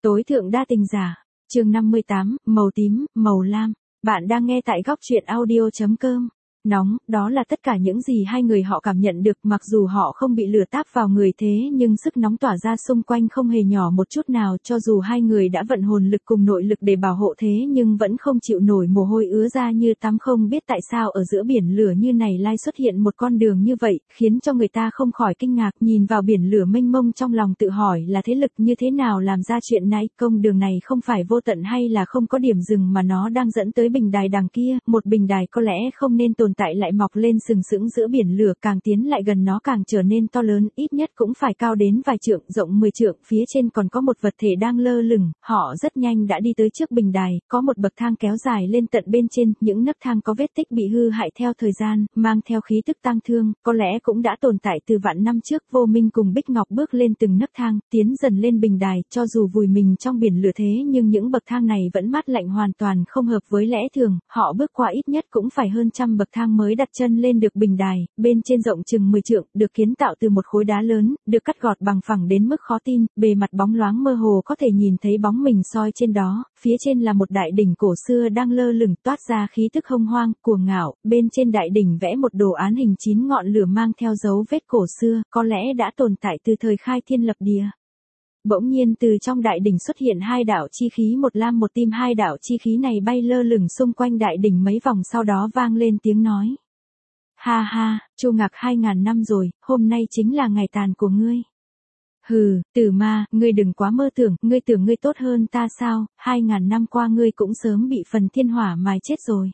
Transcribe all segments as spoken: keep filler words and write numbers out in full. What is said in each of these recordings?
Tối thượng đa tình giả, chương năm mươi tám, màu tím, màu lam. Bạn đang nghe tại góc truyện audio chấm com. Nóng, đó là tất cả những gì hai người họ cảm nhận được, mặc dù họ không bị lửa táp vào người thế nhưng sức nóng tỏa ra xung quanh không hề nhỏ một chút nào, cho dù hai người đã vận hồn lực cùng nội lực để bảo hộ thế nhưng vẫn không chịu nổi, mồ hôi ứa ra như tắm. Không biết tại sao ở giữa biển lửa như này lại xuất hiện một con đường như vậy, khiến cho người ta không khỏi kinh ngạc, nhìn vào biển lửa mênh mông trong lòng tự hỏi là thế lực như thế nào làm ra chuyện này. Công đường này không phải vô tận hay là không có điểm dừng, mà nó đang dẫn tới bình đài đằng kia, một bình đài có lẽ không nên tồn tại lại mọc lên sừng sững giữa biển lửa, càng tiến lại gần nó càng trở nên to lớn, ít nhất cũng phải cao đến vài trượng, rộng mười trượng, phía trên còn có một vật thể đang lơ lửng. Họ rất nhanh đã đi tới trước bình đài, có một bậc thang kéo dài lên tận bên trên, những nấc thang có vết tích bị hư hại theo thời gian, mang theo khí tức tang thương, có lẽ cũng đã tồn tại từ vạn năm trước. Vô Minh cùng Bích Ngọc bước lên từng nấc thang, tiến dần lên bình đài, cho dù vùi mình trong biển lửa thế nhưng những bậc thang này vẫn mát lạnh, hoàn toàn không hợp với lẽ thường. Họ bước qua ít nhất cũng phải hơn trăm bậc thang mới đặt chân lên được bình đài, bên trên rộng chừng mười trượng, được kiến tạo từ một khối đá lớn, được cắt gọt bằng phẳng đến mức khó tin, bề mặt bóng loáng mơ hồ có thể nhìn thấy bóng mình soi trên đó. Phía trên là một đại đỉnh cổ xưa đang lơ lửng, toát ra khí tức hông hoang, cuồng ngạo. Bên trên đại đỉnh vẽ một đồ án hình chín ngọn lửa mang theo dấu vết cổ xưa, có lẽ đã tồn tại từ thời khai thiên lập địa. Bỗng nhiên từ trong đại đỉnh xuất hiện hai đạo chi khí, một lam một tím. Hai đạo chi khí này bay lơ lửng xung quanh đại đỉnh mấy vòng, sau đó vang lên tiếng nói. Ha ha, Chu Ngạc, hai ngàn năm rồi, hôm nay chính là ngày tàn của ngươi. Hừ, Tử Ma, ngươi đừng quá mơ tưởng, ngươi tưởng ngươi tốt hơn ta sao? Hai ngàn năm qua ngươi cũng sớm bị phần thiên hỏa mài chết rồi.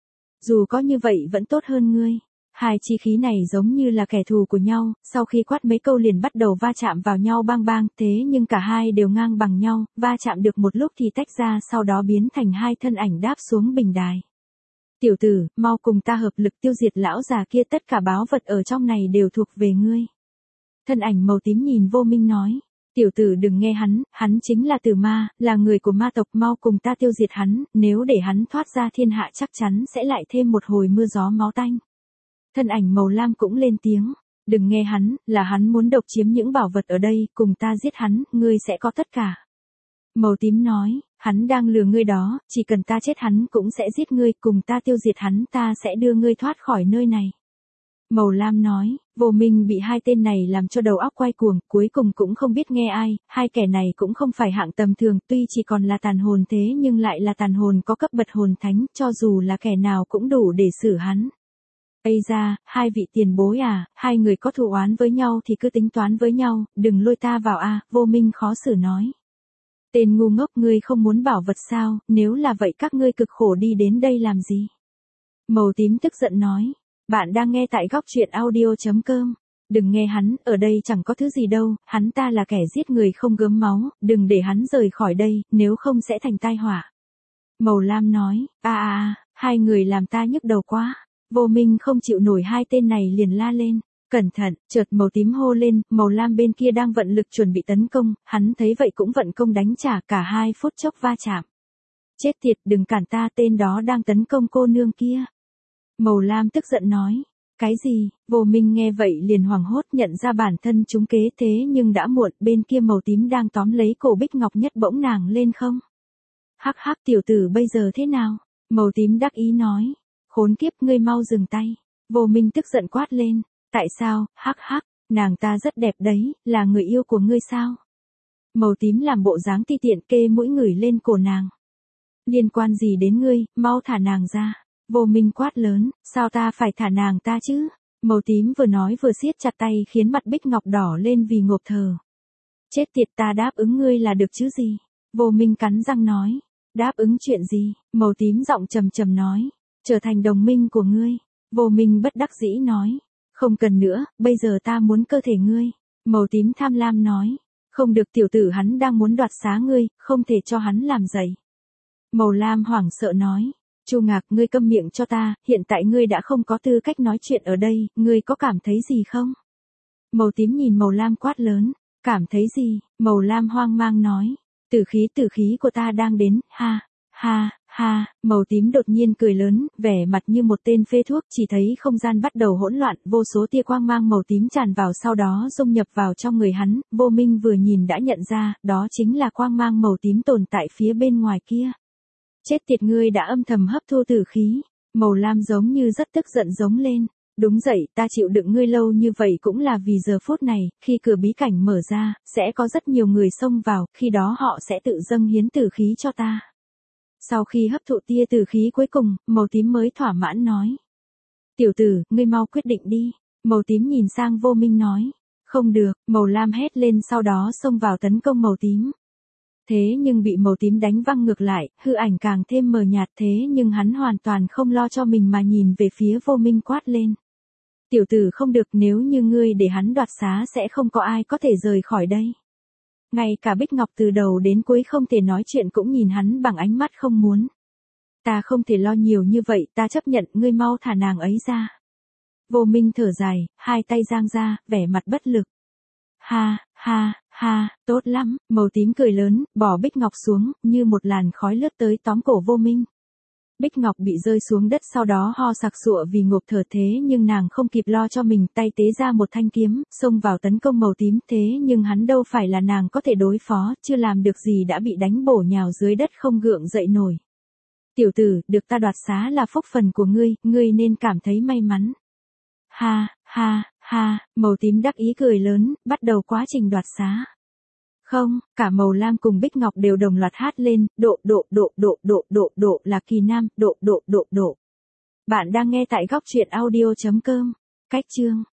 Dù có như vậy vẫn tốt hơn ngươi. Hai chi khí này giống như là kẻ thù của nhau, sau khi quát mấy câu liền bắt đầu va chạm vào nhau bang bang, thế nhưng cả hai đều ngang bằng nhau, va chạm được một lúc thì tách ra, sau đó biến thành hai thân ảnh đáp xuống bình đài. Tiểu tử, mau cùng ta hợp lực tiêu diệt lão già kia, tất cả báu vật ở trong này đều thuộc về ngươi. Thân ảnh màu tím nhìn Vô Minh nói. Tiểu tử đừng nghe hắn, hắn chính là Tử Ma, là người của ma tộc, mau cùng ta tiêu diệt hắn, nếu để hắn thoát ra thiên hạ chắc chắn sẽ lại thêm một hồi mưa gió máu tanh. Thân ảnh màu lam cũng lên tiếng. Đừng nghe hắn, là hắn muốn độc chiếm những bảo vật ở đây, cùng ta giết hắn, ngươi sẽ có tất cả. Màu tím nói, hắn đang lừa ngươi đó, chỉ cần ta chết hắn cũng sẽ giết ngươi, cùng ta tiêu diệt hắn, ta sẽ đưa ngươi thoát khỏi nơi này. Màu lam nói, Vô Minh bị hai tên này làm cho đầu óc quay cuồng, cuối cùng cũng không biết nghe ai. Hai kẻ này cũng không phải hạng tầm thường, tuy chỉ còn là tàn hồn thế nhưng lại là tàn hồn có cấp bậc hồn thánh, cho dù là kẻ nào cũng đủ để xử hắn. Ây ra, hai vị tiền bối à, hai người có thù oán với nhau thì cứ tính toán với nhau, đừng lôi ta vào a. Vô Minh khó xử nói. Tên ngu ngốc, ngươi không muốn bảo vật sao? Nếu là vậy các ngươi cực khổ đi đến đây làm gì? Màu tím tức giận nói. Bạn đang nghe tại góc truyện audio chấm com. Đừng nghe hắn, ở đây chẳng có thứ gì đâu, hắn ta là kẻ giết người không gớm máu, đừng để hắn rời khỏi đây, nếu không sẽ thành tai họa. Màu lam nói, a a a, hai người làm ta nhức đầu quá. Vô Minh không chịu nổi hai tên này liền la lên. Cẩn thận, chợt màu tím hô lên, màu lam bên kia đang vận lực chuẩn bị tấn công, hắn thấy vậy cũng vận công đánh trả, cả hai phút chốc va chạm. Chết tiệt, đừng cản ta, tên đó đang tấn công cô nương kia. Màu lam tức giận nói. Cái gì? Vô Minh nghe vậy liền hoảng hốt, nhận ra bản thân trúng kế, thế nhưng đã muộn, bên kia màu tím đang tóm lấy cổ Bích Ngọc Nhất bỗng nàng lên không. Hắc hắc, tiểu tử bây giờ thế nào? Màu tím đắc ý nói. Khốn kiếp, ngươi mau dừng tay. Vô Minh tức giận quát lên. Tại sao? Hắc hắc, nàng ta rất đẹp đấy, là người yêu của ngươi sao? Màu tím làm bộ dáng ti tiện, kê mũi ngửi lên cổ nàng. Liên quan gì đến ngươi, mau thả nàng ra. Vô Minh quát lớn, sao ta phải thả nàng ta chứ? Màu tím vừa nói vừa siết chặt tay khiến mặt Bích Ngọc đỏ lên vì ngộp thở. Chết tiệt, ta đáp ứng ngươi là được chứ gì? Vô Minh cắn răng nói. Đáp ứng chuyện gì? Màu tím giọng trầm trầm nói. Trở thành đồng minh của ngươi. Vô Minh bất đắc dĩ nói. Không cần nữa, bây giờ ta muốn cơ thể ngươi. Màu tím tham lam nói. Không được, tiểu tử hắn đang muốn đoạt xá ngươi, không thể cho hắn làm dậy. Màu lam hoảng sợ nói. Chu Ngạc, ngươi câm miệng cho ta, hiện tại ngươi đã không có tư cách nói chuyện ở đây, ngươi có cảm thấy gì không? Màu tím nhìn màu lam quát lớn. Cảm thấy gì? Màu lam hoang mang nói. Tử khí tử khí của ta đang đến, ha, ha, Ha, màu tím đột nhiên cười lớn, vẻ mặt như một tên phê thuốc, chỉ thấy không gian bắt đầu hỗn loạn, vô số tia quang mang màu tím tràn vào sau đó dung nhập vào trong người hắn, Vô Minh vừa nhìn đã nhận ra, đó chính là quang mang màu tím tồn tại phía bên ngoài kia. Chết tiệt, ngươi đã âm thầm hấp thu tử khí. Màu lam giống như rất tức giận giống lên. Đúng vậy, ta chịu đựng ngươi lâu như vậy cũng là vì giờ phút này, khi cửa bí cảnh mở ra, sẽ có rất nhiều người xông vào, khi đó họ sẽ tự dâng hiến tử khí cho ta. Sau khi hấp thụ tia tử khí cuối cùng, màu tím mới thỏa mãn nói. Tiểu tử, ngươi mau quyết định đi. Màu tím nhìn sang Vô Minh nói. Không được, màu lam hét lên sau đó xông vào tấn công màu tím. Thế nhưng bị màu tím đánh văng ngược lại, hư ảnh càng thêm mờ nhạt, thế nhưng hắn hoàn toàn không lo cho mình mà nhìn về phía Vô Minh quát lên. Tiểu tử, không được, nếu như ngươi để hắn đoạt xá sẽ không có ai có thể rời khỏi đây. Ngay cả Bích Ngọc từ đầu đến cuối không thể nói chuyện cũng nhìn hắn bằng ánh mắt không muốn. Ta không thể lo nhiều như vậy, ta chấp nhận, ngươi mau thả nàng ấy ra. Vô Minh thở dài, hai tay giang ra, vẻ mặt bất lực. Ha, ha, ha, tốt lắm, màu tím cười lớn, bỏ Bích Ngọc xuống, như một làn khói lướt tới tóm cổ Vô Minh. Bích Ngọc bị rơi xuống đất sau đó ho sặc sụa vì ngộp thở, thế nhưng nàng không kịp lo cho mình, tay tế ra một thanh kiếm, xông vào tấn công màu tím, thế nhưng hắn đâu phải là nàng có thể đối phó, chưa làm được gì đã bị đánh bổ nhào dưới đất không gượng dậy nổi. Tiểu tử, được ta đoạt xá là phúc phần của ngươi, ngươi nên cảm thấy may mắn. Ha, ha, ha, màu tím đắc ý cười lớn, bắt đầu quá trình đoạt xá. Không, cả màu lam cùng Bích Ngọc đều đồng loạt hát lên, độ độ độ độ độ độ độ là kỳ nam, độ độ độ độ. Bạn đang nghe tại góc truyện audio chấm com. Cách chương